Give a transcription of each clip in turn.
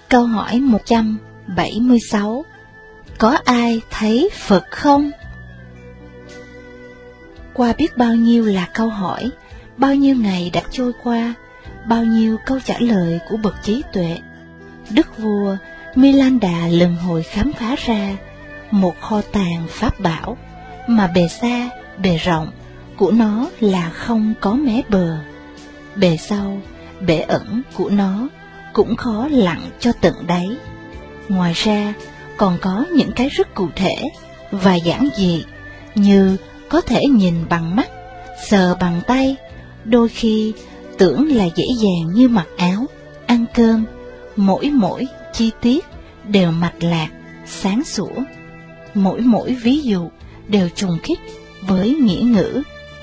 Câu hỏi 176. Có ai thấy Phật không? Qua biết bao nhiêu là câu hỏi, bao nhiêu ngày đã trôi qua, bao nhiêu câu trả lời của bậc trí tuệ, đức vua Milanda lần hồi khám phá ra một kho tàng pháp bảo mà bề xa, bề rộng của nó là không có mé bờ, bề sâu, bể ẩn của nó cũng khó lặn cho tận đáy. Ngoài ra, còn có những cái rất cụ thể và giản dị như có thể nhìn bằng mắt, sờ bằng tay, đôi khi tưởng là dễ dàng như mặc áo, ăn cơm, mỗi chi tiết đều mạch lạc, sáng sủa, mỗi ví dụ đều trùng khít với nghĩa ngữ.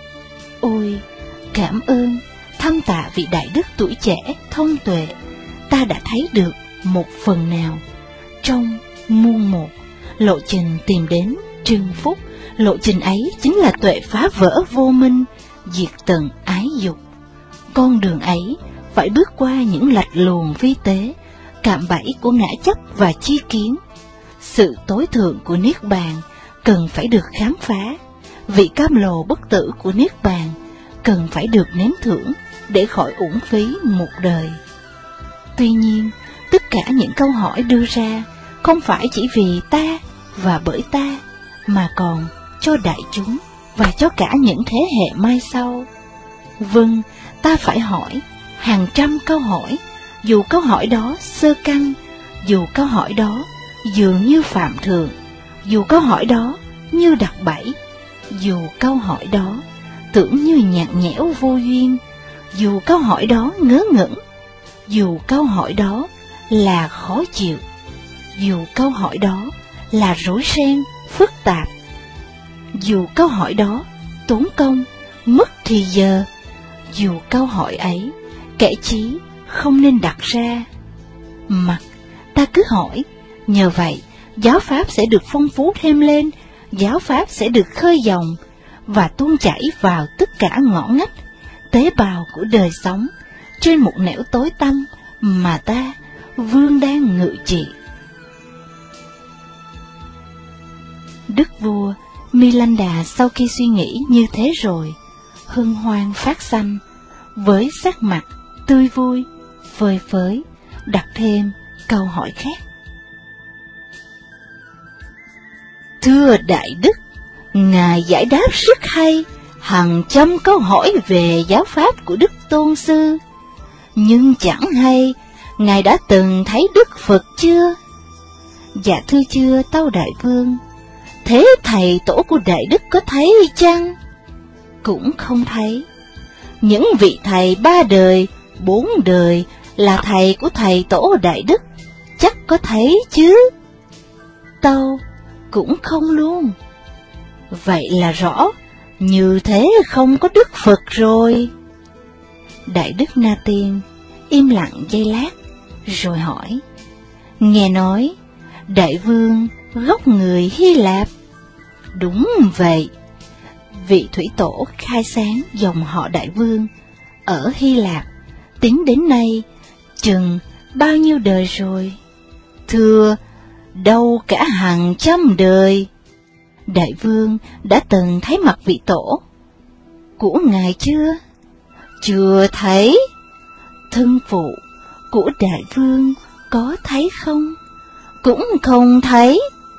Ôi, cảm ơn, thâm tạ vị đại đức tuổi trẻ, thông tuệ, ta đã thấy được một phần nào trong muôn một lộ trình tìm đến trưng phúc. Lộ trình ấy chính là tuệ phá vỡ vô minh, diệt tận ái dục. Con đường ấy phải bước qua những lạch luồng vi tế, cạm bẫy của ngã chấp và chi kiến. Sự tối thượng của Niết Bàn cần phải được khám phá, vị cam lồ bất tử của Niết Bàn cần phải được nếm thưởng để khỏi uổng phí một đời. Tuy nhiên, tất cả những câu hỏi đưa ra không phải chỉ vì ta và bởi ta, mà còn cho đại chúng và cho cả những thế hệ mai sau. Vâng, ta phải hỏi hàng trăm câu hỏi, dù câu hỏi đó sơ căn, dù câu hỏi đó dường như phạm thượng, dù câu hỏi đó như đặt bẫy, dù câu hỏi đó tưởng như nhạt nhẽo vô duyên, dù câu hỏi đó ngớ ngẩn, dù câu hỏi đó là khó chịu, dù câu hỏi đó là rối ren, phức tạp, dù câu hỏi đó tốn công, mất thì giờ, dù câu hỏi ấy kẻ chí không nên đặt ra. Mặc ta cứ hỏi, nhờ vậy giáo pháp sẽ được phong phú thêm lên, giáo pháp sẽ được khơi dòng và tuôn chảy vào tất cả ngõ ngách, tế bào của đời sống trên một nẻo tối tăm mà ta vương đang ngự trị. Đức vua Milanda sau khi suy nghĩ như thế rồi, hân hoan phát sanh, với sắc mặt tươi vui, phơi phới, đặt thêm câu hỏi khác. Thưa Đại Đức, Ngài giải đáp rất hay, hàng trăm câu hỏi về giáo pháp của Đức Tôn Sư. Nhưng chẳng hay, Ngài đã từng thấy Đức Phật chưa? Dạ thưa chưa, tâu Đại Vương. Thế thầy tổ của Đại Đức có thấy chăng? Cũng không thấy. Những vị thầy 3 đời, 4 đời là thầy của thầy tổ Đại Đức, chắc có thấy chứ? Tâu, cũng không luôn. Vậy là rõ, như thế không có Đức Phật rồi. Đại Đức Na Tiên im lặng giây lát, rồi hỏi, nghe nói Đại Vương gốc người Hy Lạp? Đúng vậy. Vị thủy tổ khai sáng dòng họ Đại Vương ở Hy Lạp tính đến nay chừng bao nhiêu đời rồi? Thưa, đâu cả hàng trăm đời. Đại Vương đã từng thấy mặt vị tổ của Ngài chưa? Chưa thấy. Thân phụ của Đại Vương có thấy không? Cũng không thấy.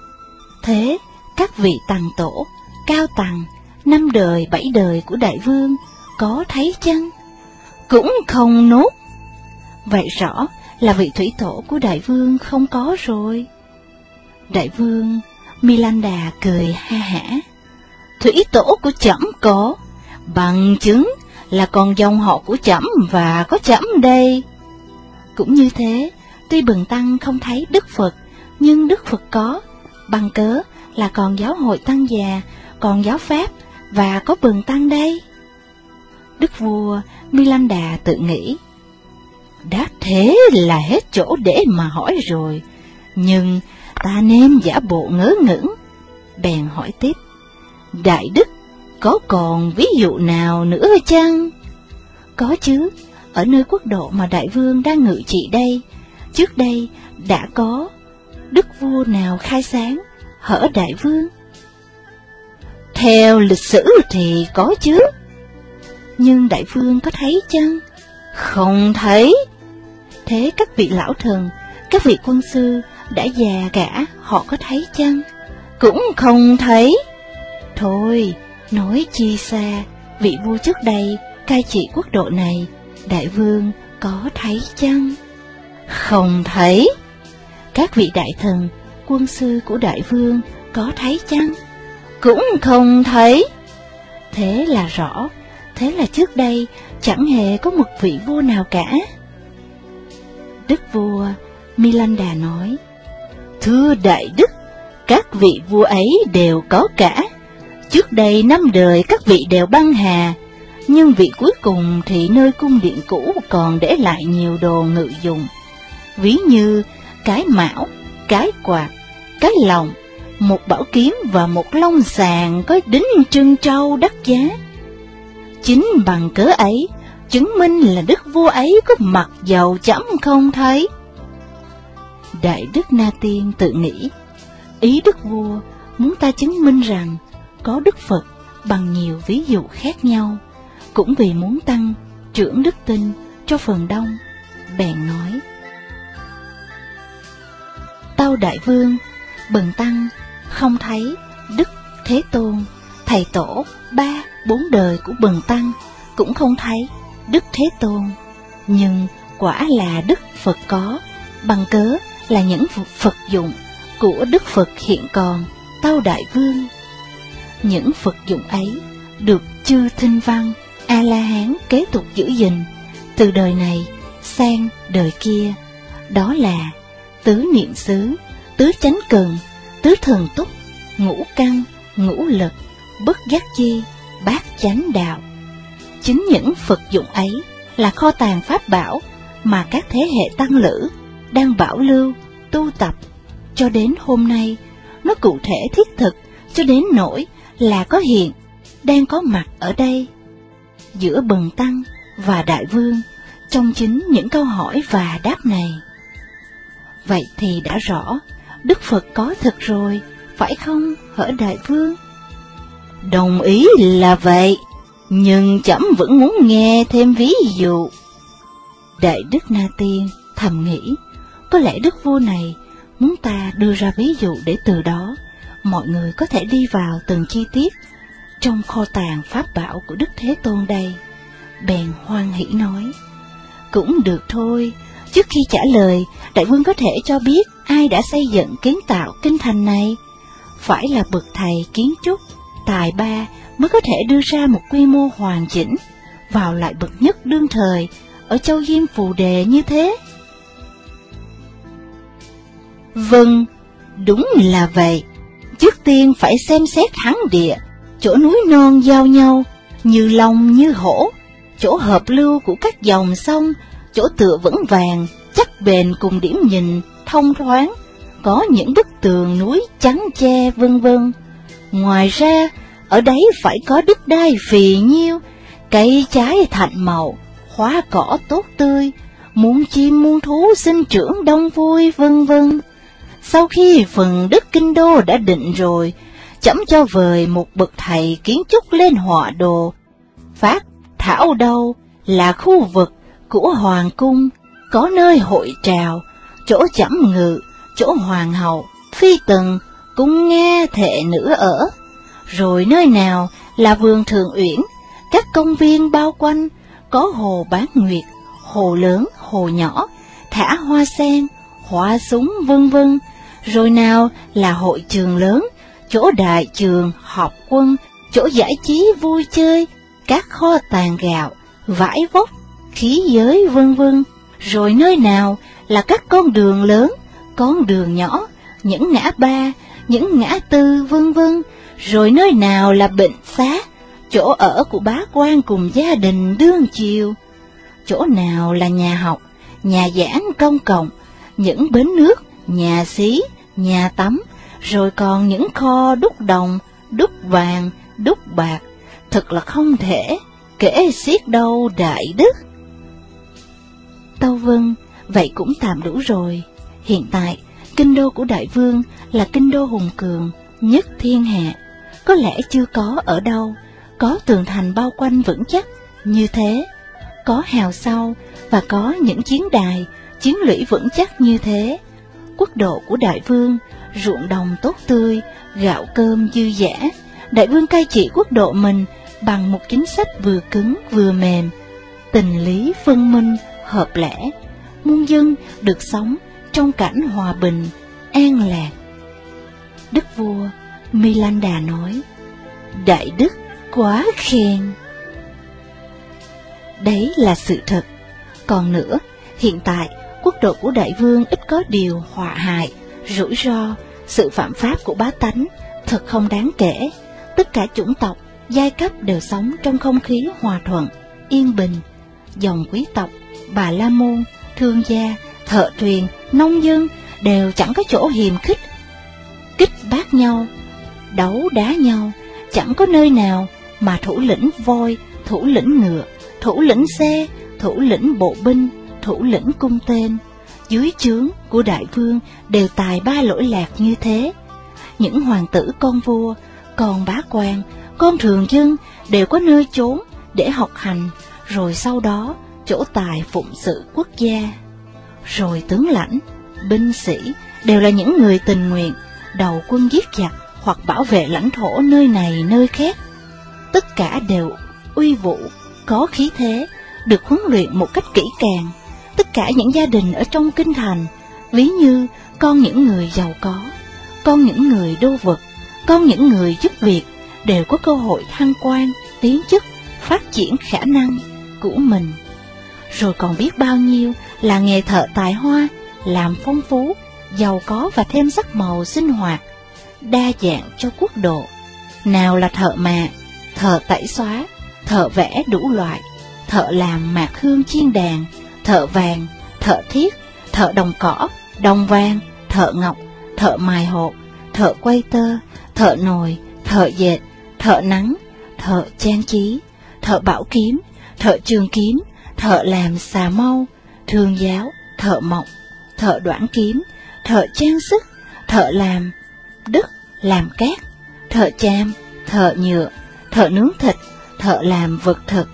Thế các vị tằng tổ, cao tằng, 5 đời 7 đời của Đại Vương có thấy chăng? Cũng không nốt. Vậy rõ là vị thủy tổ của Đại Vương không có rồi. Đại Vương Milanda cười ha hả. Thủy tổ của trẫm có, bằng chứng là còn dòng họ của trẫm và có trẫm đây. Cũng như thế, tuy bần tăng không thấy Đức Phật, nhưng Đức Phật có, bằng cớ là còn giáo hội tăng già, còn giáo pháp và có bần tăng đây. Đức vua Milanda tự nghĩ, đã thế là hết chỗ để mà hỏi rồi, nhưng ta nên giả bộ ngớ ngẩn. Bèn hỏi tiếp, Đại Đức có còn ví dụ nào nữa chăng? Có chứ, ở nơi quốc độ mà Đại Vương đang ngự trị đây, trước đây đã có đức vua nào khai sáng, hở đại vương? Theo lịch sử thì có chứ. Nhưng đại vương có thấy chăng? Không thấy. Thế các vị lão thần, các vị quân sư đã già cả, họ có thấy chăng? Cũng không thấy. Thôi, nói chi xa, vị vua trước đây cai trị quốc độ này, đại vương có thấy chăng? Không thấy. Các vị đại thần, quân sư của đại vương có thấy chăng? Cũng không thấy. Thế là rõ, thế là trước đây chẳng hề có một vị vua nào cả. Đức vua Milanda nói: Thưa đại đức, các vị vua ấy đều có cả. Trước đây 5 đời các vị đều băng hà, nhưng vị cuối cùng thì nơi cung điện cũ còn để lại nhiều đồ ngự dụng, ví như cái mão, cái quạt, cái lồng, một bảo kiếm và một lông sàng có đính trân trâu đắt giá. Chính bằng cớ ấy, chứng minh là đức vua ấy có mặt dầu chấm không thấy. Đại đức Na Tiên tự nghĩ, ý đức vua muốn ta chứng minh rằng có Đức Phật bằng nhiều ví dụ khác nhau, cũng vì muốn tăng trưởng đức tin cho phần đông, bèn nói: Tâu đại vương, bần tăng không thấy Đức Thế Tôn, thầy tổ 3-4 đời của bần tăng cũng không thấy Đức Thế Tôn, nhưng quả là Đức Phật có, bằng cớ là những Phật dụng của Đức Phật hiện còn, tâu đại vương. Những Phật dụng ấy được chư Thinh Văn A-la-hán kế tục giữ gìn từ đời này sang đời kia, đó là tứ niệm xứ, tứ chánh cần, tứ thần túc, ngũ căn, ngũ lực, bất giác chi, bát chánh đạo. Chính những Phật dụng ấy là kho tàng pháp bảo mà các thế hệ tăng lữ đang bảo lưu, tu tập cho đến hôm nay. Nó cụ thể thiết thực cho đến nỗi là có hiện, đang có mặt ở đây, giữa bần tăng và đại vương, trong chính những câu hỏi và đáp này. Vậy thì đã rõ, Đức Phật có thật rồi, phải không hỡi đại vương? Đồng ý là vậy, nhưng trẫm vẫn muốn nghe thêm ví dụ. Đại đức Na Tiên thầm nghĩ, có lẽ đức vua này muốn ta đưa ra ví dụ để từ đó mọi người có thể đi vào từng chi tiết trong kho tàng pháp bảo của Đức Thế Tôn đây. Bèn hoan hỷ nói: Cũng được thôi, trước khi trả lời, đại vương có thể cho biết ai đã xây dựng kiến tạo kinh thành này? Phải là bậc thầy kiến trúc tài ba mới có thể đưa ra một quy mô hoàn chỉnh, vào lại bậc nhất đương thời ở châu Diêm Phù Đề như thế. Vâng, đúng là vậy. Trước tiên phải xem xét hán địa, chỗ núi non giao nhau, như long như hổ, chỗ hợp lưu của các dòng sông, chỗ tựa vững vàng, chắc bền cùng điểm nhìn thông thoáng, có những bức tường núi chắn che vân vân. Ngoài ra, ở đấy phải có đất đai phì nhiêu, cây trái thạnh màu, hoa cỏ tốt tươi, muôn chim muôn thú sinh trưởng đông vui vân vân. Sau khi phần đất kinh đô đã định rồi, chấm cho vời một bậc thầy kiến trúc lên họa đồ, phát thảo đâu là khu vực của hoàng cung, có nơi hội trào, chỗ chấm ngự, chỗ hoàng hậu, phi tần, cung nghe thệ nữ ở. Rồi nơi nào là vườn Thượng Uyển, các công viên bao quanh, có hồ Bán Nguyệt, hồ lớn, hồ nhỏ, thả hoa sen, hoa súng vân vân. Rồi nào là hội trường lớn, chỗ đại trường, học quân, chỗ giải trí vui chơi, các kho tàng gạo, vải vóc, khí giới vân vân. Rồi nơi nào là các con đường lớn, con đường nhỏ, những ngã ba, những ngã tư vân vân. Rồi nơi nào là bệnh xá, chỗ ở của bá quan cùng gia đình đương chiều. Chỗ nào là nhà học, nhà giảng công cộng, những bến nước, nhà xí, nhà tắm, rồi còn những kho đúc đồng, đúc vàng, đúc bạc, thật là không thể kể xiết đâu đại đức. Tâu vâng, vậy cũng tạm đủ rồi. Hiện tại, kinh đô của đại vương là kinh đô hùng cường nhất thiên hạ, có lẽ chưa có ở đâu có tường thành bao quanh vững chắc như thế, có hào sau và có những chiến đài, chiến lũy vững chắc như thế. Quốc độ của đại vương, ruộng đồng tốt tươi, gạo cơm dư dả. Đại vương cai trị quốc độ mình bằng một chính sách vừa cứng vừa mềm, tình lý phân minh, hợp lẽ. Muôn dân được sống trong cảnh hòa bình, an lạc. Đức vua Milanda nói, đại đức quá khen. Đấy là sự thật. Còn nữa, hiện tại quốc độ của đại vương ít có điều họa hại, rủi ro, sự phạm pháp của bá tánh thật không đáng kể. Tất cả chủng tộc, giai cấp đều sống trong không khí hòa thuận, yên bình. Dòng quý tộc, bà la môn, thương gia, thợ thuyền, nông dân đều chẳng có chỗ hiềm khích, kích bác nhau, đấu đá nhau. Chẳng có nơi nào mà thủ lĩnh voi, thủ lĩnh ngựa, thủ lĩnh xe, thủ lĩnh bộ binh, thủ lĩnh cung tên dưới trướng của đại vương đều tài ba lỗi lạc như thế. Những hoàng tử con vua, con bá quan, con thường dân đều có nơi trốn để học hành, rồi sau đó chỗ tài phụng sự quốc gia. Rồi tướng lãnh, binh sĩ đều là những người tình nguyện, đầu quân giết giặc hoặc bảo vệ lãnh thổ nơi này nơi khác. Tất cả đều uy vũ, có khí thế, được huấn luyện một cách kỹ càng. Tất cả những gia đình ở trong kinh thành, ví như con những người giàu có, con những người đô vật, con những người giúp việc, đều có cơ hội thăng quan, tiến chức, phát triển khả năng của mình. Rồi còn biết bao nhiêu là nghề thợ tài hoa, làm phong phú, giàu có và thêm sắc màu sinh hoạt, đa dạng cho quốc độ. Nào là thợ mạ, thợ tẩy xóa, thợ vẽ đủ loại, thợ làm mạc hương chiên đàn, thợ vàng, thợ thiết, thợ đồng cỏ, đồng vàng, thợ ngọc, thợ mài hột, thợ quay tơ, thợ nồi, thợ dệt, thợ nắng, thợ trang trí, thợ bảo kiếm, thợ trường kiếm, thợ làm xà mâu, thương giáo, thợ mộc, thợ đoản kiếm, thợ trang sức, thợ làm đất, làm cát, thợ chàm, thợ nhựa, thợ nướng thịt, thợ làm vật thực.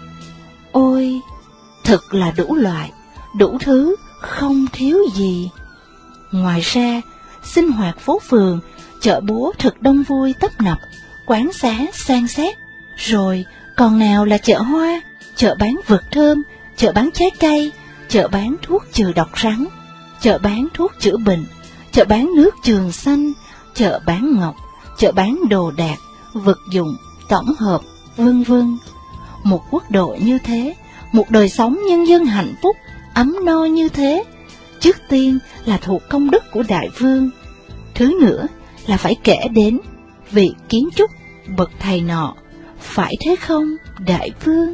Ôi, thật là đủ loại, đủ thứ, không thiếu gì. Ngoài ra, sinh hoạt phố phường, chợ búa thật đông vui tấp nập, quán xá san sát. Rồi còn nào là chợ hoa, chợ bán vật thơm, chợ bán trái cây, chợ bán thuốc trừ độc rắn, chợ bán thuốc chữa bệnh, chợ bán nước trường xanh, chợ bán ngọc, chợ bán đồ đạc, vật dụng, tổng hợp, vân vân. Một quốc độ như thế, một đời sống nhân dân hạnh phúc, ấm no như thế, trước tiên là thuộc công đức của đại vương. Thứ nữa là phải kể đến vị kiến trúc bậc thầy nọ, phải thế không, đại vương?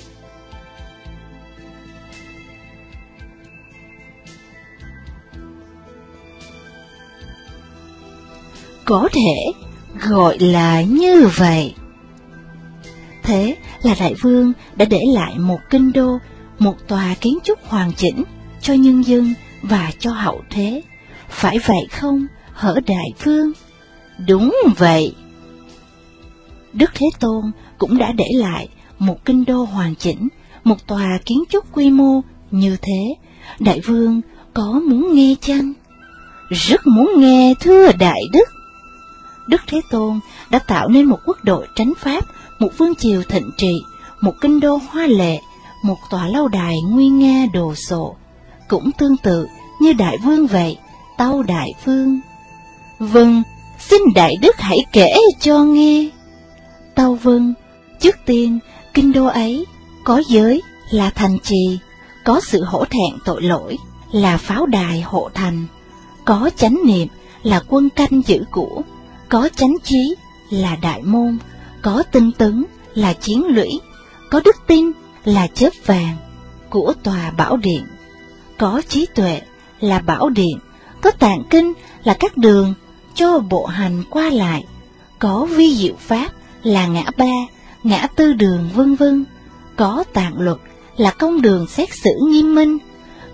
Có thể gọi là như vậy. Thế là đại vương đã để lại một kinh đô, một tòa kiến trúc hoàn chỉnh cho nhân dân và cho hậu thế. Phải vậy không, hở đại vương? Đúng vậy. Đức Thế Tôn cũng đã để lại một kinh đô hoàn chỉnh, một tòa kiến trúc quy mô như thế. Đại vương có muốn nghe chăng? Rất muốn nghe, thưa đại đức. Đức Thế Tôn đã tạo nên một quốc độ tránh pháp, một vương triều thịnh trị, một kinh đô hoa lệ, một tòa lâu đài nguy nga đồ sộ. Cũng tương tự như đại vương vậy, tâu đại vương. Vâng, xin đại đức hãy kể cho nghe. Tâu vâng, trước tiên, kinh đô ấy có giới là thành trì, có sự hổ thẹn tội lỗi là pháo đài hộ thành, có chánh niệm là quân canh giữ của, có chánh trí là đại môn, có tinh tấn là chiến lũy, có đức tin là chớp vàng của tòa bảo điện, có trí tuệ là bảo điện, có tạng kinh là các đường cho bộ hành qua lại, có vi diệu pháp là ngã ba, ngã tư đường vân vân, có tạng luật là công đường xét xử nghiêm minh,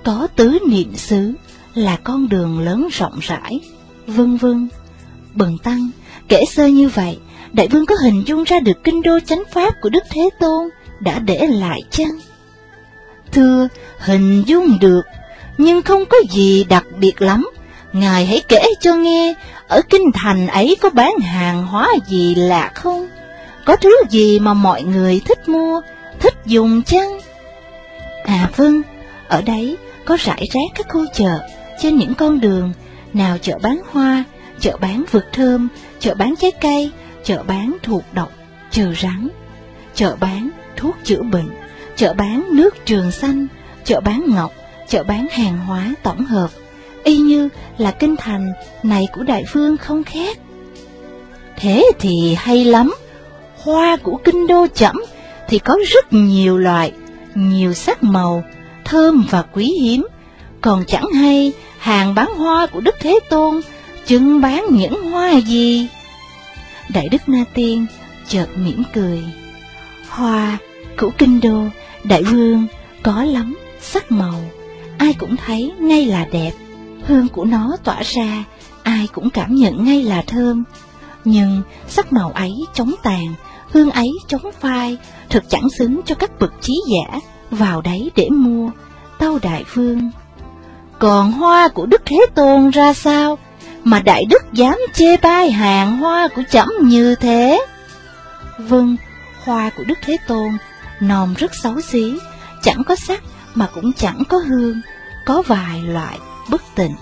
có tứ niệm xứ, là con đường lớn rộng rãi, vân vân. Bần tăng kể sơ như vậy, đại vương có hình dung ra được kinh đô chánh pháp của Đức Thế Tôn đã để lại chăng? Thưa, hình dung được, nhưng không có gì đặc biệt lắm. Ngài hãy kể cho nghe, ở kinh thành ấy có bán hàng hóa gì lạ không? Có thứ gì mà mọi người thích mua, thích dùng chăng? À vâng, ở đấy có rải rác các khu chợ trên những con đường, nào chợ bán hoa, chợ bán vực thơm, chợ bán trái cây, chợ bán thuộc độc, trừ rắn, chợ bán thuốc chữa bệnh, chợ bán nước trường xanh, chợ bán ngọc, chợ bán hàng hóa tổng hợp, y như là kinh thành này của đại vương không khác. Thế thì hay lắm. Hoa của kinh đô trẫm thì có rất nhiều loại, nhiều sắc màu, thơm và quý hiếm. Còn chẳng hay hàng bán hoa của Đức Thế Tôn chừng bán những hoa gì? Đại đức Na Tiên chợt mỉm cười. Hoa của kinh đô đại vương có lắm sắc màu, ai cũng thấy ngay là đẹp. Hương của nó tỏa ra, ai cũng cảm nhận ngay là thơm. Nhưng sắc màu ấy chóng tàn, hương ấy chóng phai, thực chẳng xứng cho các bậc trí giả vào đấy để mua, tâu đại vương. Còn hoa của Đức Thế Tôn ra sao, mà đại đức dám chê bai hàng hoa của trẫm như thế? Vâng, hoa của Đức Thế Tôn nòm rất xấu xí, chẳng có sắc mà cũng chẳng có hương, có vài loại bất tịnh.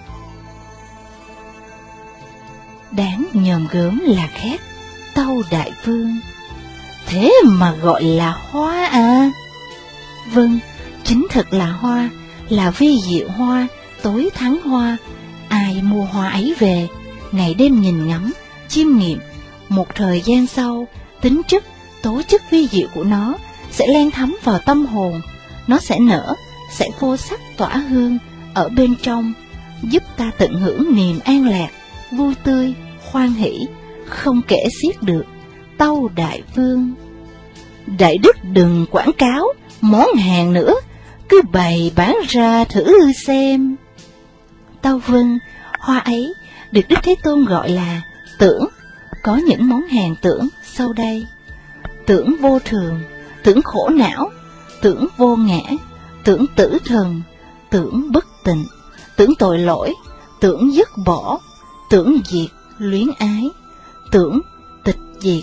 Đáng nhòm gớm là khác, tâu đại vương. Thế mà gọi là hoa à? Vâng, chính thực là hoa, là vi diệu hoa, tối thắng hoa. Ai mua hoa ấy về, ngày đêm nhìn ngắm, chiêm nghiệm, một thời gian sau, tính chất, tố chất vi diệu của nó sẽ len thấm vào tâm hồn. Nó sẽ nở, sẽ vô sắc tỏa hương ở bên trong, giúp ta tận hưởng niềm an lạc, vui tươi, hoan hỷ, không kể xiết được, tâu đại vương. Đại đức đừng quảng cáo món hàng nữa, cứ bày bán ra thử xem. Tâu vâng, hoa ấy được Đức Thế Tôn gọi là tưởng. Có những món hàng tưởng sau đây: tưởng vô thường, tưởng khổ não, tưởng vô ngã, tưởng tử thần, tưởng bất tịnh, tưởng tội lỗi, tưởng dứt bỏ, tưởng diệt luyến ái, tưởng tịch diệt,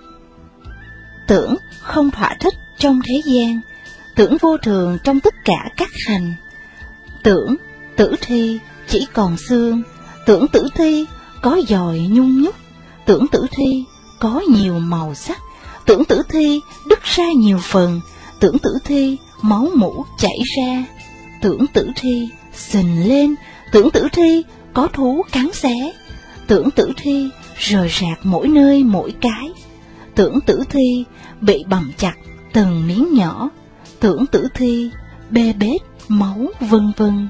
tưởng không thỏa thích trong thế gian, tưởng vô thường trong tất cả các hành, tưởng tử thi chỉ còn xương, tưởng tử thi có giòi nhung nhúc, tưởng tử thi có nhiều màu sắc, tưởng tử thi đứt ra nhiều phần, tưởng tử thi máu mủ chảy ra, tưởng tử thi sình lên, tưởng tử thi có thú cắn xé, tưởng tử thi rời rạc mỗi nơi mỗi cái, tưởng tử thi bị bầm chặt từng miếng nhỏ, tưởng tử thi bê bết máu, vân vân.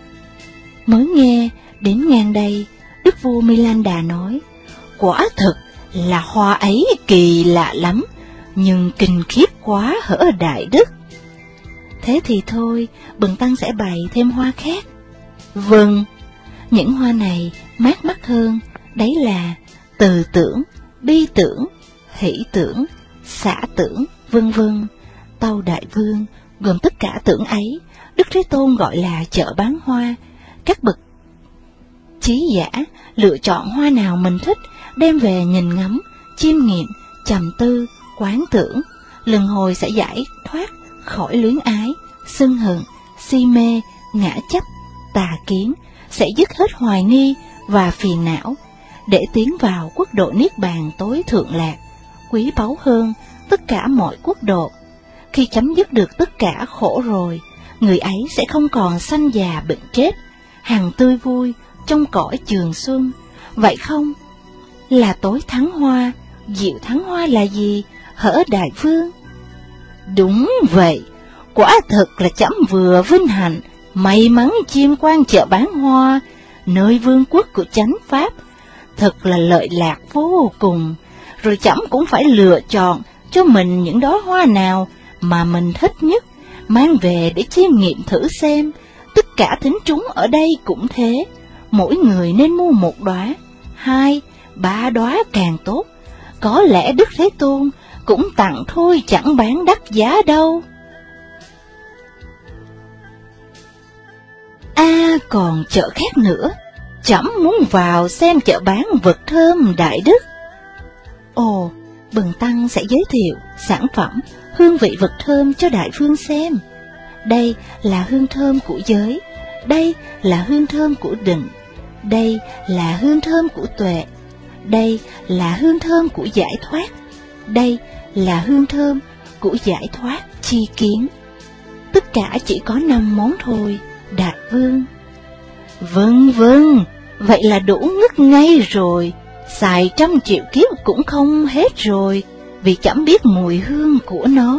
Mới nghe đến ngang đây, Đức vua Milanda nói: quả thực là hoa ấy kỳ lạ lắm, nhưng kinh khiếp quá hở đại đức. Thế thì thôi, bần tăng sẽ bày thêm hoa khác. Vâng, những hoa này mát mắt hơn, đấy là từ tưởng, bi tưởng, hỷ tưởng, xả tưởng, vân vân. Tâu đại vương, gồm tất cả tưởng ấy, Đức Thế Tôn gọi là chợ bán hoa. Các bậc trí giả lựa chọn hoa nào mình thích, đem về nhìn ngắm, chiêm nghiệm, trầm tư, quán tưởng, lần hồi sẽ giải thoát khỏi luyến ái, sân hận, si mê, ngã chấp, tà kiến, sẽ dứt hết hoài nghi và phiền não, để tiến vào quốc độ niết bàn tối thượng lạc, quý báu hơn tất cả mọi quốc độ. Khi chấm dứt được tất cả khổ rồi, người ấy sẽ không còn sanh già bệnh chết, hằng tươi vui trong cõi trường xuân. Vậy không? Là tối thắng hoa, diệu thắng hoa là gì, hở đại vương? Đúng vậy, quả thật là chấm vừa vinh hạnh, may mắn chiêm quan chợ bán hoa, nơi vương quốc của chánh pháp. Thật là lợi lạc vô cùng. Rồi chấm cũng phải lựa chọn cho mình những đóa hoa nào mà mình thích nhất, mang về để chiêm nghiệm thử xem, cả thính chúng ở đây cũng thế, mỗi người nên mua 1 đóa, 2, 3 đóa càng tốt. Có lẽ Đức Thế Tôn cũng tặng thôi, chẳng bán đắt giá đâu. Còn chợ khác nữa, trẫm muốn vào xem chợ bán vật thơm Đại Đức. Ồ, bần tăng sẽ giới thiệu sản phẩm, hương vị vật thơm cho đại vương xem. Đây là hương thơm của giới, đây là hương thơm của định, đây là hương thơm của tuệ, đây là hương thơm của giải thoát, đây là hương thơm của giải thoát chi kiến. Tất cả chỉ có 5 món thôi, đại vương. Vâng, vậy là đủ ngất ngay rồi, xài 100 triệu kiếp cũng không hết rồi, vì chẳng biết mùi hương của nó.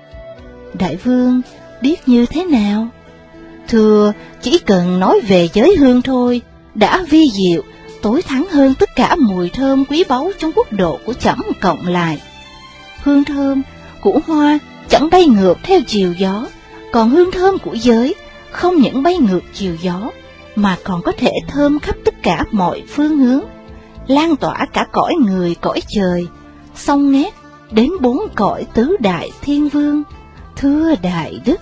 Đại vương biết như thế nào? Thưa, chỉ cần nói về giới hương thôi, đã vi diệu, tối thắng hơn tất cả mùi thơm quý báu trong quốc độ của trẫm cộng lại. Hương thơm của hoa chẳng bay ngược theo chiều gió, còn hương thơm của giới không những bay ngược chiều gió, mà còn có thể thơm khắp tất cả mọi phương hướng, lan tỏa cả cõi người cõi trời, xông nét đến 4 cõi tứ đại thiên vương. Thưa Đại Đức.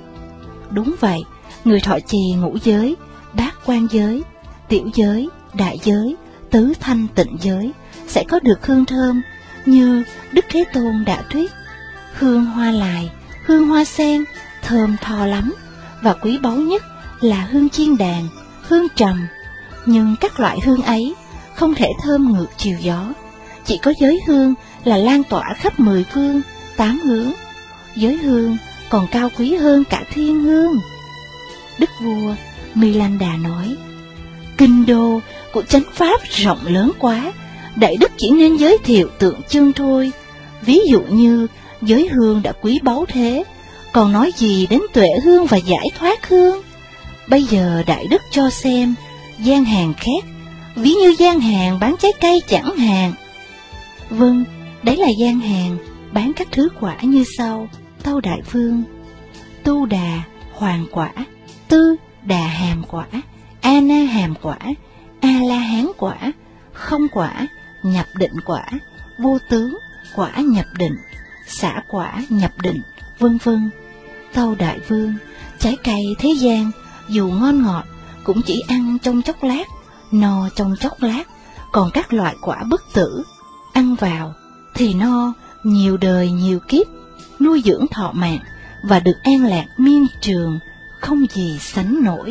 Đúng vậy, người thọ trì ngũ giới, bát quan giới, tiểu giới, đại giới, tứ thanh tịnh giới sẽ có được hương thơm như Đức Thế Tôn đã thuyết. Hương hoa lài, hương hoa sen thơm tho lắm, và quý báu nhất là hương chiên đàn, hương trầm. Nhưng các loại hương ấy không thể thơm ngược chiều gió, chỉ có giới hương là lan tỏa khắp 10 phương, 8 hướng. Giới hương còn cao quý hơn cả thiên hương. Đức vua Milanda nói, kinh đô của chánh pháp rộng lớn quá, Đại Đức chỉ nên giới thiệu tượng trưng thôi. Ví dụ như giới hương đã quý báu thế, còn nói gì đến tuệ hương và giải thoát hương. Bây giờ Đại Đức cho xem gian hàng khác, ví như gian hàng bán trái cây chẳng hạn. Vâng, đấy là gian hàng bán các thứ quả như sau, tâu đại vương: Tu Đà hoàng quả, Tư Đà hàm quả, A Na hàm quả, A La Hán quả, không quả, nhập định quả, vô tướng quả nhập định, xả quả nhập định, vân vân. Tâu đại vương, trái cây thế gian dù ngon ngọt cũng chỉ ăn trong chốc lát, no trong chốc lát, còn các loại quả bất tử, ăn vào thì no nhiều đời nhiều kiếp, nuôi dưỡng thọ mạng và được an lạc miên trường, không gì sánh nổi.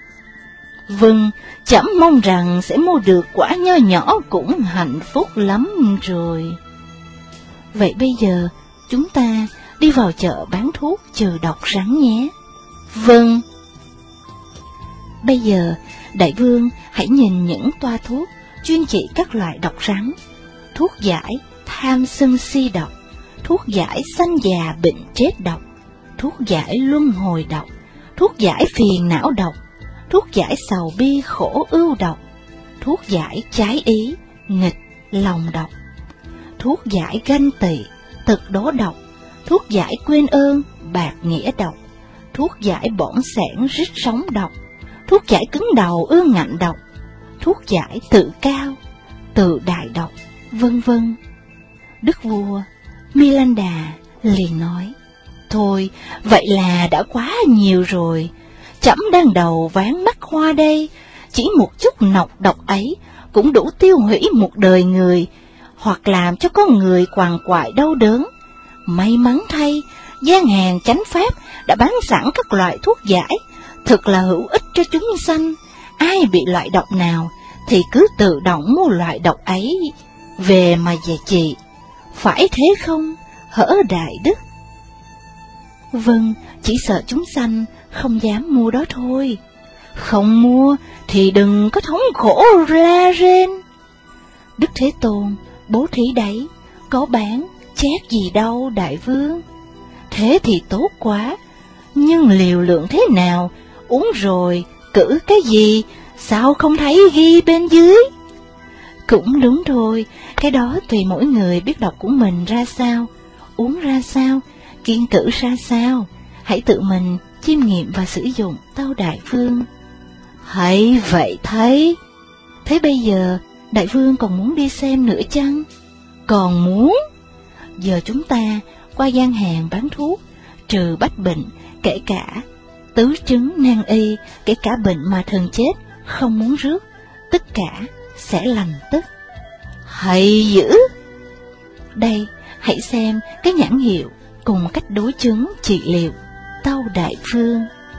Vâng, trẫm mong rằng sẽ mua được quả nho nhỏ cũng hạnh phúc lắm rồi. Vậy bây giờ chúng ta đi vào chợ bán thuốc trừ độc rắn nhé. Vâng. Bây giờ đại vương hãy nhìn những toa thuốc chuyên trị các loại độc rắn: thuốc giải tham sân si độc, thuốc giải sanh già bệnh chết độc, thuốc giải luân hồi độc, thuốc giải phiền não độc, thuốc giải sầu bi khổ ưu độc, thuốc giải trái ý nghịch lòng độc, thuốc giải ganh tị tật đố độc, thuốc giải quên ơn bạc nghĩa độc, thuốc giải bỏng sẻn rít sống độc, thuốc giải cứng đầu ương ngạnh độc, thuốc giải tự cao tự đại độc, vân vân. Đức vua Milanda liền nói: Thôi, vậy là đã quá nhiều rồi. Trẫm đang đầu ván mắt hoa đây, chỉ một chút nọc độc ấy cũng đủ tiêu hủy một đời người, hoặc làm cho con người quằn quại đau đớn. May mắn thay, gian hàng chánh pháp đã bán sẵn các loại thuốc giải, thật là hữu ích cho chúng sanh. Ai bị loại độc nào thì cứ tự động mua loại độc ấy về mà về trị, phải thế không, hỡi Đại Đức? Vâng, chỉ sợ chúng sanh không dám mua đó thôi. Không mua thì đừng có thống khổ la rên. Đức Thế Tôn bố thí đấy, có bán chét gì đâu đại vương. Thế thì tốt quá, nhưng liều lượng thế nào, uống rồi cử cái gì, sao không thấy ghi bên dưới? Cũng đúng thôi, cái đó tùy mỗi người biết độc của mình ra sao, uống ra sao, kiêng cữ ra sao, hãy tự mình chiêm nghiệm và sử dụng tâu Đại Vương. Hay vậy thấy. Thế bây giờ Đại Vương còn muốn đi xem nữa chăng? Còn muốn. Giờ chúng ta qua gian hàng bán thuốc, trừ bách bệnh, kể cả tứ chứng nan y, kể cả bệnh mà thần chết không muốn rước, tất cả sẽ lành tức. Hay dữ. Đây, hãy xem cái nhãn hiệu cùng cách đối chứng trị liệu tâu Đại Vương.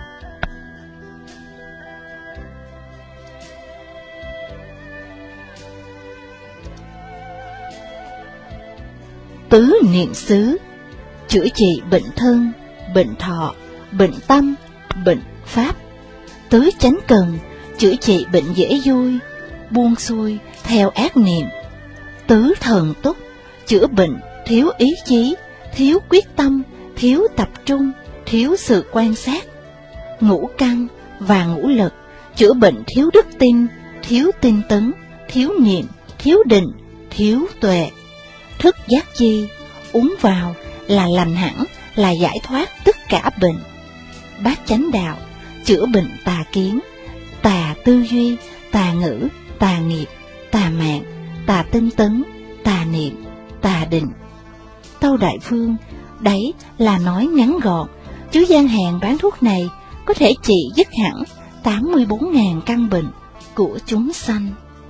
Tứ niệm xứ, chữa trị bệnh thân, bệnh thọ, bệnh tâm, bệnh pháp. Tứ chánh cần, chữa trị bệnh dễ vui, buông xuôi theo ác niệm. Tứ thần túc, chữa bệnh thiếu ý chí, thiếu quyết tâm, thiếu tập trung, thiếu sự quan sát. Ngũ căn và ngũ lực, chữa bệnh thiếu đức tin, thiếu tinh tấn, thiếu niệm, thiếu định, thiếu tuệ. Thức giác chi, uống vào là lành hẳn, là giải thoát tất cả bệnh. Bát chánh đạo, chữa bệnh tà kiến, tà tư duy, tà ngữ, tà nghiệp, tà mạng, tà tinh tấn, tà niệm, tà định. Tâu Đại Vương, đấy là nói ngắn gọn, chứ gian hàng bán thuốc này có thể trị dứt hẳn 84.000 căn bệnh của chúng sanh.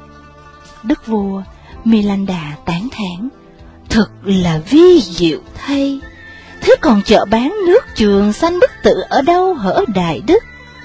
Đức vua Milanda tán thán, thật là vi diệu thay. Thế còn chợ bán nước Trường Sanh bất tử ở đâu hở Đại Đức?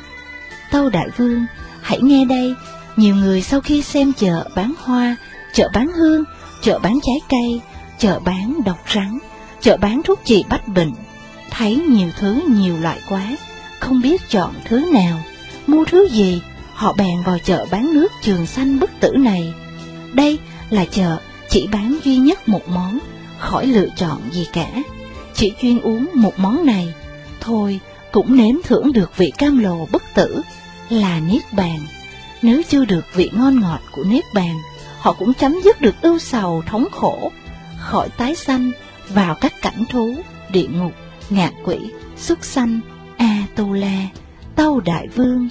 Tâu Đại Vương, hãy nghe đây. Nhiều người sau khi xem chợ bán hoa, chợ bán hương, chợ bán trái cây, chợ bán độc rắn, chợ bán thuốc trị bách bệnh, thấy nhiều thứ nhiều loại quá, không biết chọn thứ nào, mua thứ gì, họ bèn vào chợ bán nước Trường Sanh bất tử này. Đây là chợ chỉ bán duy nhất một món, khỏi lựa chọn gì cả, chỉ chuyên uống một món này, thôi cũng nếm thưởng được vị cam lồ bất tử là Niết Bàn. Nếu chưa được vị ngon ngọt của Niết Bàn, họ cũng chấm dứt được ưu sầu thống khổ, khỏi tái sanh vào các cảnh thú, địa ngục, ngạ quỷ, súc sanh, A-tu-la. Tâu Đại Vương,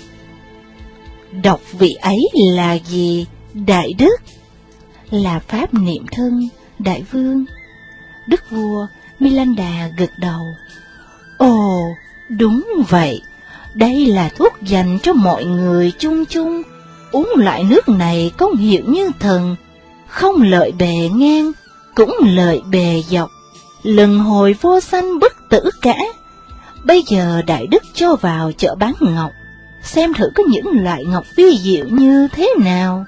đọc vị ấy là gì, Đại Đức? Là pháp niệm thân, Đại Vương. Đức vua Milanda gật đầu. Ồ, đúng vậy, đây là thuốc dành cho mọi người chung chung. Uống loại nước này công hiệu như thần, không lợi bề ngang, cũng lợi bề dọc, lần hồi vô sanh bất tử cả. Bây giờ Đại Đức cho vào chợ bán ngọc, xem thử có những loại ngọc vi diệu như thế nào.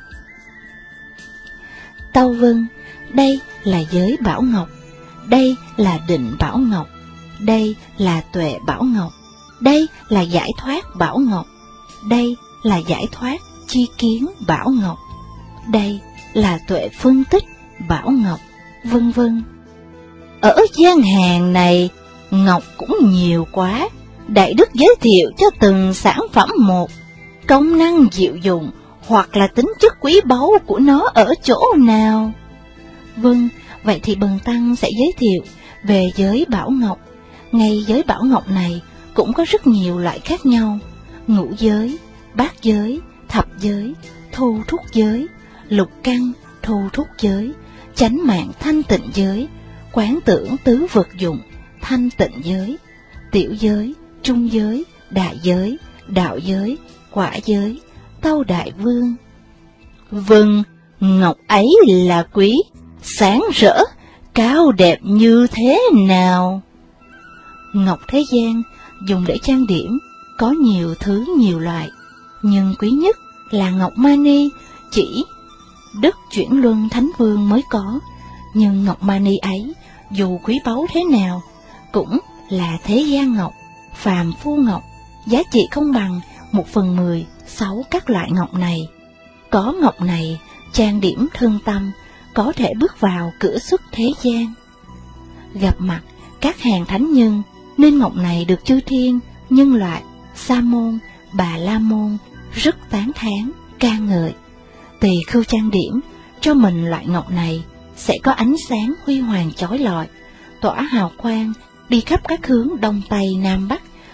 Tâu vâng, đây là giới bảo ngọc, đây là định bảo ngọc, đây là tuệ bảo ngọc, đây là giải thoát bảo ngọc, đây là giải thoát chi kiến bảo ngọc, đây là tuệ phân tích bảo ngọc, vân vân. Ở gian hàng này, ngọc cũng nhiều quá. Đại Đức giới thiệu cho từng sản phẩm một, công năng diệu dụng hoặc là tính chất quý báu của nó ở chỗ nào. Vâng, vậy thì bần tăng sẽ giới thiệu về giới bảo ngọc. Ngay giới bảo ngọc này cũng có rất nhiều loại khác nhau: ngũ giới, bát giới, thập giới, thu thúc giới, lục căn, thu thúc giới, chánh mạng thanh tịnh giới, quán tưởng tứ vật dụng, thanh tịnh giới, tiểu giới, trung giới, đại giới, đạo giới, quả giới. Tâu Đại Vương, vâng, ngọc ấy là quý, sáng rỡ, cao đẹp như thế nào? Ngọc thế gian dùng để trang điểm có nhiều thứ nhiều loại, nhưng quý nhất là ngọc mani, chỉ Đức Chuyển Luân Thánh Vương mới có. Nhưng ngọc mani ấy dù quý báu thế nào cũng là thế gian ngọc, phàm phu ngọc, giá trị không bằng 1/16 các loại ngọc này. Có ngọc này trang điểm thân tâm, có thể bước vào cửa xuất thế gian. Gặp mặt các hàng thánh nhân nên ngọc này được chư thiên, nhân loại, sa môn, bà la môn rất tán thán, ca ngợi. Tỳ khưu trang điểm cho mình loại ngọc này sẽ có ánh sáng huy hoàng chói lọi, tỏa hào quang đi khắp các hướng đông tây nam bắc,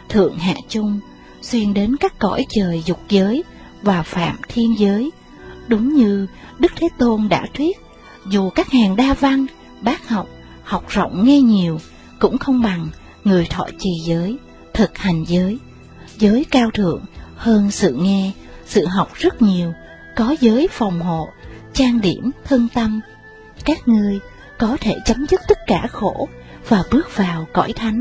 thượng hạ chung, xuyên đến các cõi trời dục giới và phạm thiên giới. Đúng như Đức Thế Tôn đã thuyết, dù các hàng đa văn, bác học, học rộng nghe nhiều, cũng không bằng người thọ trì giới, thực hành giới. Giới cao thượng hơn sự nghe, sự học rất nhiều, có giới phòng hộ, trang điểm, thân tâm. Các ngươi có thể chấm dứt tất cả khổ và bước vào cõi thánh.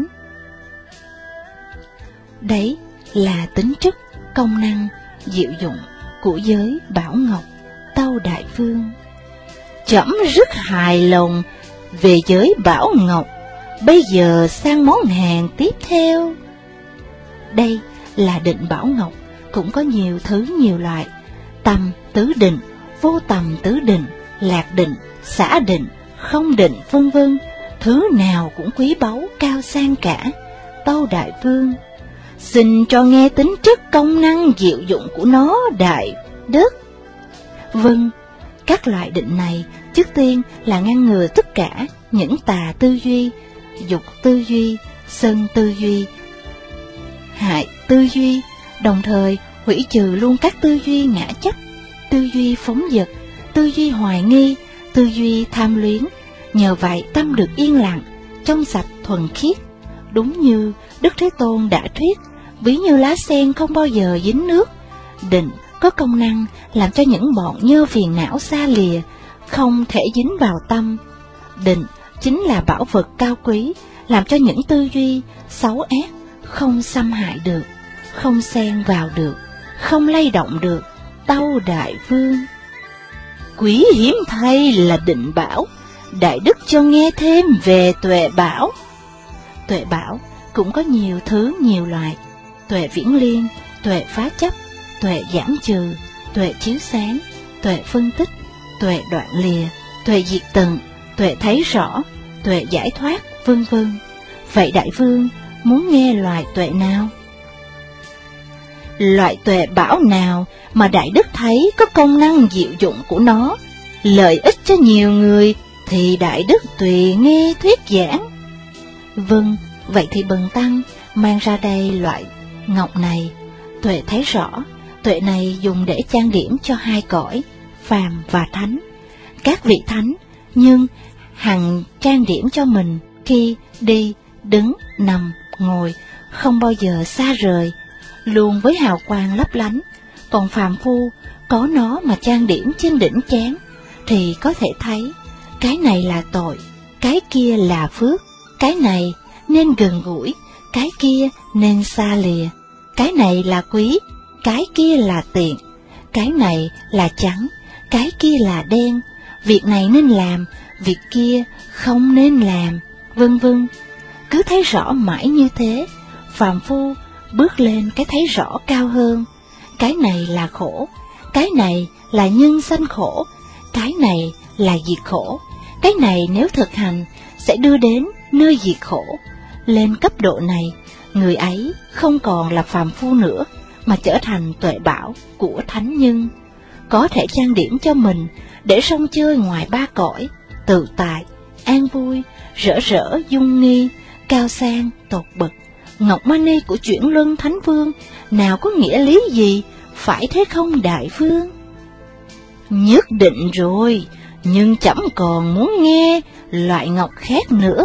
Đấy là tính chất, công năng, diệu dụng của giới Bảo Ngọc, Tâu Đại Vương. Trẫm rất hài lòng về giới Bảo Ngọc. Bây giờ sang món hàng tiếp theo. Đây là định Bảo Ngọc, cũng có nhiều thứ nhiều loại: tầm tứ định, vô tầm tứ định, lạc định, xả định, không định, vân vân. Thứ nào cũng quý báu cao sang cả. Tâu Đại Vương, xin cho nghe tính chất, công năng, diệu dụng của nó, Đại Đức. Vâng, các loại định này trước tiên là ngăn ngừa tất cả những tà tư duy, dục tư duy, sân tư duy, hại tư duy, đồng thời hủy trừ luôn các tư duy ngã chấp, tư duy phóng dật, tư duy hoài nghi, tư duy tham luyến. Nhờ vậy tâm được yên lặng, trong sạch thuần khiết. Đúng như Đức Thế Tôn đã thuyết, ví như lá sen không bao giờ dính nước. Định có công năng làm cho những bọn nhơ phiền não xa lìa, không thể dính vào tâm. Định chính là bảo vật cao quý, làm cho những tư duy xấu ác không xâm hại được, không xen vào được, không lay động được. Tâu Đại Vương, quý hiếm thay là định bảo. Đại Đức cho nghe thêm về tuệ bảo. Tuệ bảo cũng có nhiều thứ nhiều loại: tuệ viễn liên, tuệ phá chấp, tuệ giảm trừ, tuệ chiếu sáng, tuệ phân tích, tuệ đoạn lìa, tuệ diệt tận, tuệ thấy rõ, tuệ giải thoát, vân vân. Vậy Đại Vương muốn nghe loại tuệ nào? Loại tuệ bảo nào mà Đại Đức thấy có công năng diệu dụng của nó, lợi ích cho nhiều người, thì Đại Đức tùy nghe thuyết giảng. Vâng, vậy thì bần tăng mang ra đây loại ngọc này. Tuệ thấy rõ, tuệ này dùng để trang điểm cho hai cõi, phàm và thánh. Các vị thánh nhưng hằng trang điểm cho mình khi đi, đứng, nằm, ngồi, không bao giờ xa rời, luôn với hào quang lấp lánh. Còn phàm phu có nó mà trang điểm trên đỉnh trán thì có thể thấy cái này là tội, cái kia là phước, cái này nên gần gũi, cái kia nên xa lìa, cái này là quý, cái kia là tiện, cái này là trắng, cái kia là đen, việc này nên làm, việc kia không nên làm, vân vân. Cứ thấy rõ mãi như thế, phàm phu bước lên cái thấy rõ cao hơn. Cái này là khổ, cái này là nhân sanh khổ, cái này là diệt khổ, cái này nếu thực hành sẽ đưa đến nơi diệt khổ. Lên cấp độ này, người ấy không còn là phàm phu nữa, mà trở thành tuệ bảo của thánh nhân, có thể trang điểm cho mình để sông chơi ngoài ba cõi, tự tại, an vui, rỡ rỡ dung nghi, cao sang tột bậc. Ngọc Mani của Chuyển Luân Thánh Vương nào có nghĩa lý gì, phải thế không Đại Vương? Nhất định rồi, nhưng trẫm còn muốn nghe loại ngọc khác nữa.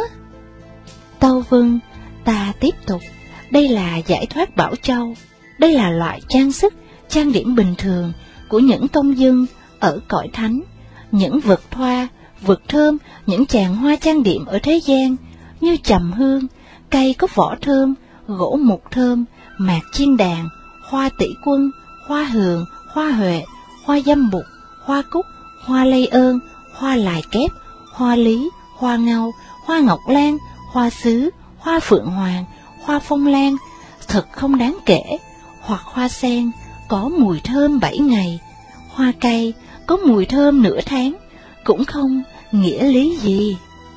Tâu Vân, ta tiếp tục. Đây là giải thoát bảo châu. Đây là loại trang sức, trang điểm bình thường của những công dân ở cõi thánh. Những vật thoa, vật thơm, những chàng hoa trang điểm ở thế gian, như trầm hương, cây có vỏ thơm, gỗ mục thơm, mạc chiên đàn, hoa tỷ quân, hoa hường, hoa huệ, hoa dâm bụt, hoa cúc, hoa lây ơn, hoa lài kép, hoa lý, hoa ngâu, hoa ngọc lan, hoa sứ, hoa phượng hoàng, hoa phong lan, thật không đáng kể. Hoặc hoa sen có mùi thơm 7 ngày, hoa cây có mùi thơm nửa tháng, cũng không nghĩa lý gì.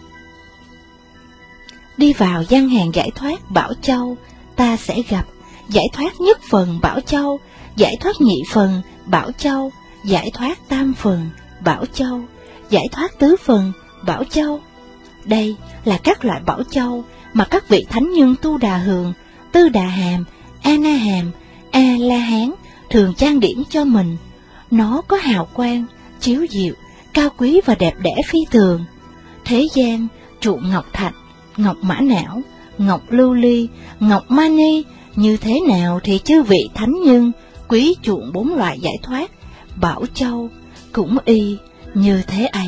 Đi vào gian hàng giải thoát Bảo Châu, ta sẽ gặp giải thoát nhất phần Bảo Châu, giải thoát nhị phần Bảo Châu, giải thoát tam phần Bảo Châu, giải thoát tứ phần Bảo Châu. Đây là các loại Bảo Châu mà các vị thánh nhân Tu Đà Hường Tư Đà Hàm, A Na Hàm, A La Hán thường trang điểm cho mình. Nó có hào quang, chiếu diệu, cao quý và đẹp đẽ phi thường. Thế gian chuộng ngọc thạch, ngọc mã não, ngọc lưu ly, ngọc mani, như thế nào thì chư vị thánh nhân quý chuộng 4 loại giải thoát, Bảo Châu cũng y như thế ấy.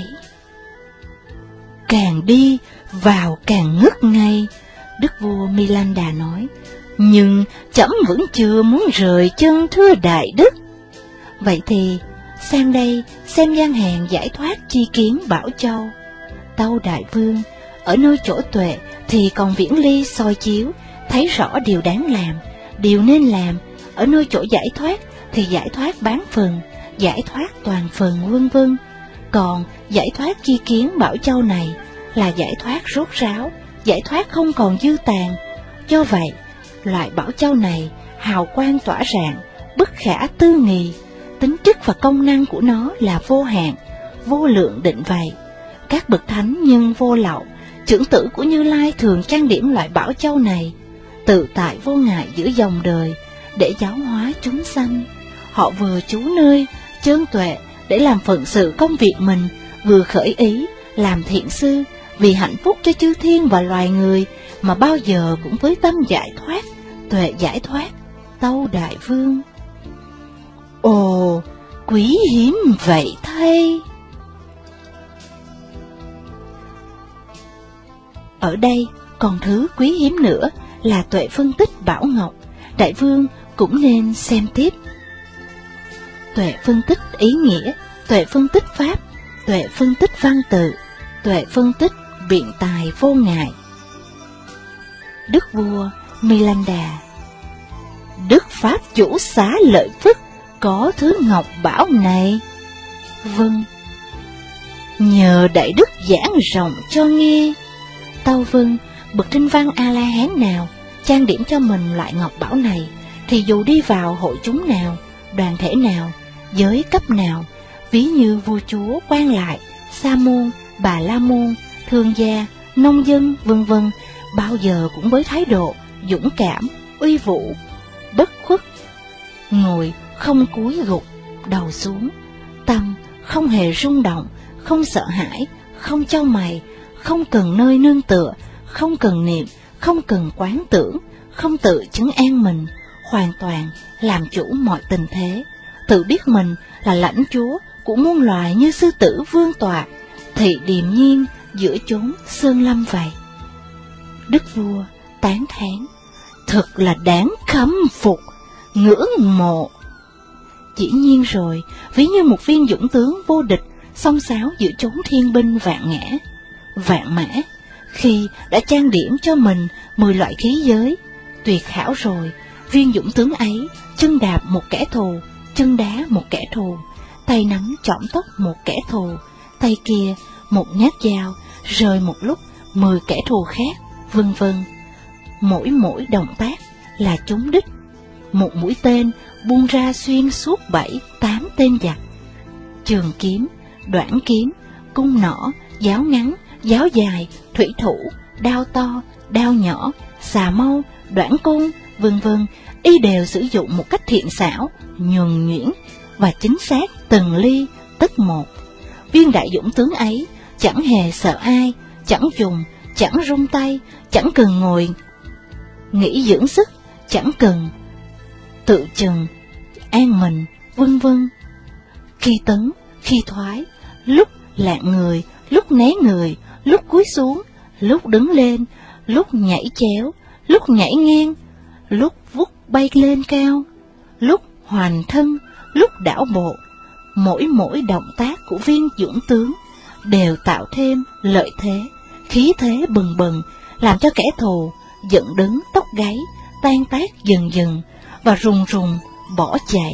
Càng đi vào càng ngất ngây, đức vua Milanda nói, nhưng trẫm vẫn chưa muốn rời chân thưa đại đức. Vậy thì sang đây xem gian hàng giải thoát chi kiến Bảo Châu. Tâu đại vương, ở nơi chỗ tuệ thì còn viễn ly soi chiếu, thấy rõ điều đáng làm, điều nên làm. Ở nơi chỗ giải thoát thì giải thoát bán phần, giải thoát toàn phần, vân vân. Còn giải thoát chi kiến Bảo Châu này là giải thoát rốt ráo, giải thoát không còn dư tàn. Do vậy, loại Bảo Châu này hào quang tỏa rạng, bất khả tư nghì. Tính chất và công năng của nó là vô hạn, vô lượng định vậy. Các bậc thánh nhân vô lậu, chưởng tử của Như Lai thường trang điểm loại Bảo Châu này, tự tại vô ngại giữa dòng đời, để giáo hóa chúng sanh. Họ vừa trú nơi chân tuệ để làm phận sự công việc mình, vừa khởi ý làm thiện sư vì hạnh phúc cho chư thiên và loài người, mà bao giờ cũng với tâm giải thoát, tuệ giải thoát. Tâu đại vương, ồ, quý hiếm vậy thay. Ở đây còn thứ quý hiếm nữa là tuệ phân tích Bảo Ngọc, đại vương cũng nên xem tiếp. Tuệ phân tích ý nghĩa, tuệ phân tích pháp, tuệ phân tích văn tự, tuệ phân tích biện tài vô ngại. Đức vua Milanda, đức pháp chủ xá lợi phất có thứ ngọc bảo này. Vâng, nhờ đại đức giảng rộng cho nghe. Tâu vâng, bậc Trinh Văn A La Hán nào trang điểm cho mình loại ngọc bảo này, thì dù đi vào hội chúng nào, đoàn thể nào, giới cấp nào, ví như vua chúa, quan lại, sa môn, bà la môn, thương gia, nông dân, vân vân, bao giờ cũng với thái độ dũng cảm, uy vũ, bất khuất, ngồi không cúi gục đầu xuống, tâm không hề rung động, không sợ hãi, không chau mày, không cần nơi nương tựa, không cần niệm, không cần quán tưởng, không tự chứng an mình, hoàn toàn làm chủ mọi tình thế, tự biết mình là lãnh chúa của muôn loài như sư tử vương tọa, thị điềm nhiên giữa chốn sơn lâm vậy. Đức vua tán thán, thật là đáng khâm phục, ngưỡng mộ. Dĩ nhiên rồi, ví như một viên dũng tướng vô địch, xông xáo giữa chốn thiên binh vạn ngã, vạn mã, khi đã trang điểm cho mình 10 loại khí giới, tuyệt hảo rồi, viên dũng tướng ấy chân đạp một kẻ thù, chân đá một kẻ thù, tay nắm chỏm tóc một kẻ thù, tay kia một nhát dao rời một lúc 10 kẻ thù khác, vân vân. Mỗi động tác là trúng đích, một mũi tên buông ra xuyên suốt 7-8 tên giặc. Trường kiếm, đoạn kiếm, cung nỏ, giáo ngắn, giáo dài, thủy thủ, đao to, đao nhỏ, xà mâu, đoạn côn, vân vân, y đều sử dụng một cách thiện xảo, nhuần nhuyễn và chính xác từng ly tất một. Viên đại dũng tướng ấy chẳng hề sợ ai, chẳng dùng, chẳng rung tay, chẳng cần ngồi nghỉ dưỡng sức, chẳng cần tự chừng an mình, vân vân. Khi tấn, khi thoái, lúc lạng người, lúc né người, lúc cúi xuống, lúc đứng lên, lúc nhảy chéo, lúc nhảy ngang, lúc vút bay lên cao, lúc hoàn thân, lúc đảo bộ, mỗi động tác của viên dũng tướng đều tạo thêm lợi thế, khí thế bừng bừng, làm cho kẻ thù giận đứng tóc gáy, tan tác dần dần và rùng rùng bỏ chạy.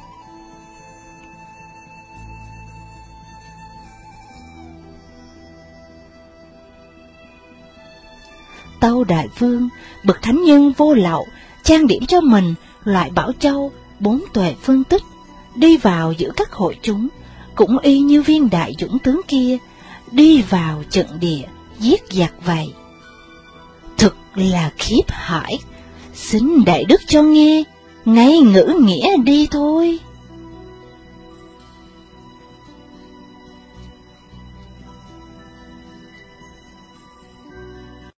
Tâu đại vương, bậc thánh nhân vô lậu, trang điểm cho mình loại bảo châu 4 tuệ phân tích, đi vào giữa các hội chúng, cũng y như viên đại dũng tướng kia, đi vào trận địa giết giặc vậy. Thực là khiếp hãi, Xin đại đức cho nghe, ngay ngữ nghĩa đi thôi.